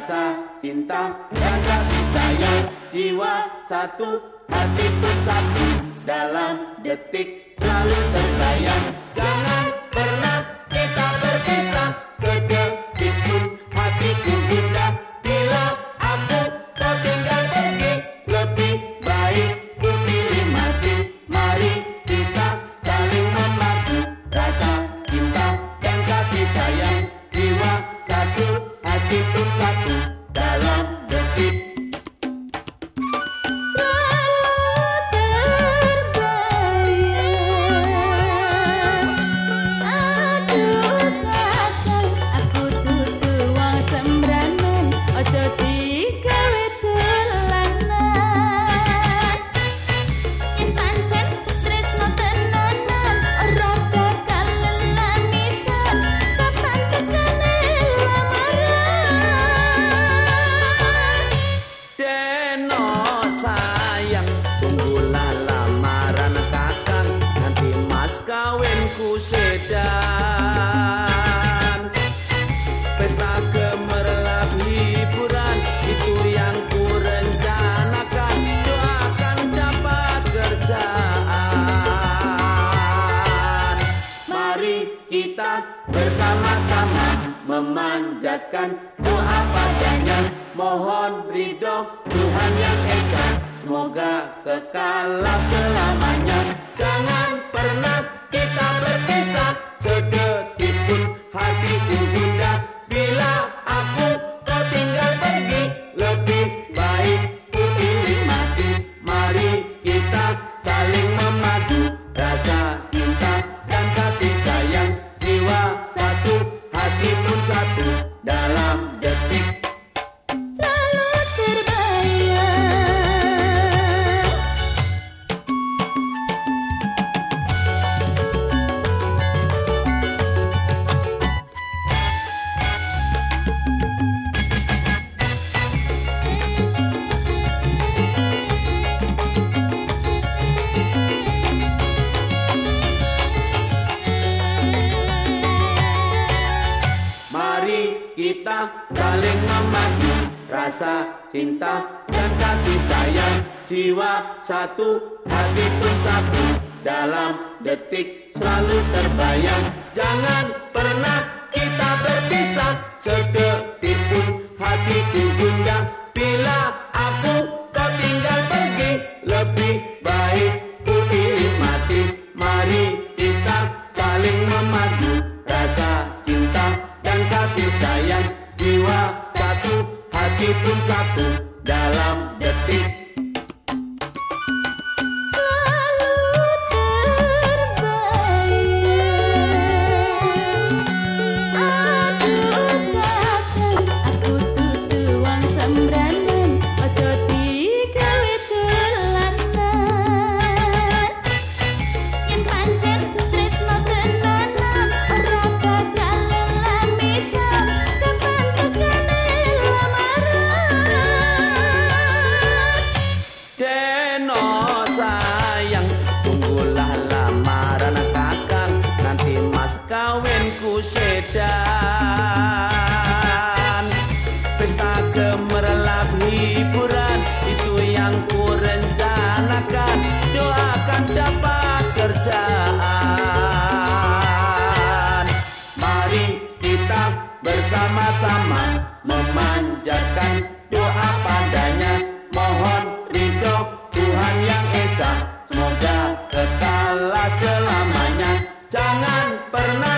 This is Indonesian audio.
rasa cinta dan kasih sayang, jiwa satu, hati pun satu, dalam detik selalu terbayang. Jangan pernah kita berpisah, sedetik pun hatiku gundah. Bila aku kau tinggal pergi, lebih baik ku pilih mati. Mari kita saling memadu, rasa cinta dan kasih sayang, jiwa satu, hati pun satu, dalam detik. Kawinku sedan, pesta gemerlap hiburan, itu yang ku rencanakan. Doakan dapat kerjaan. Mari kita bersama-sama memanjatkan doa padanya. Mohon ridho Tuhan yang Esa, semoga kekal selamanya. Jangan pernah kita berpisah, sedetik pun hatiku gundah. Bila aku kau tinggal pergi, lebih baik ku pilih mati. Mari kita saling memadu, rasa cinta dan kasih sayang, jiwa satu, hati pun satu, dalam detik. Kita saling memadu, rasa cinta dan kasih sayang, jiwa satu, hati pun satu, dalam detik selalu terbayang. Jangan pernah kita berpisah, sedetik pun hatiku gundah. Bila aku kau tinggal pergi, lebih baik ku pilih mati. Mari kita saling memadu, rasa cinta dan kasih sayang, jiwa satu, hati pun satu, dalam detik. Kawinku sedan, pesta gemerlap hiburan, itu yang ku rencanakan. Doakan dapat kerjaan. Mari kita bersama-sama memanjatkan doa padanya. Mohon ridho Tuhan yang Esa, semoga kekal selamanya. Jangan pernah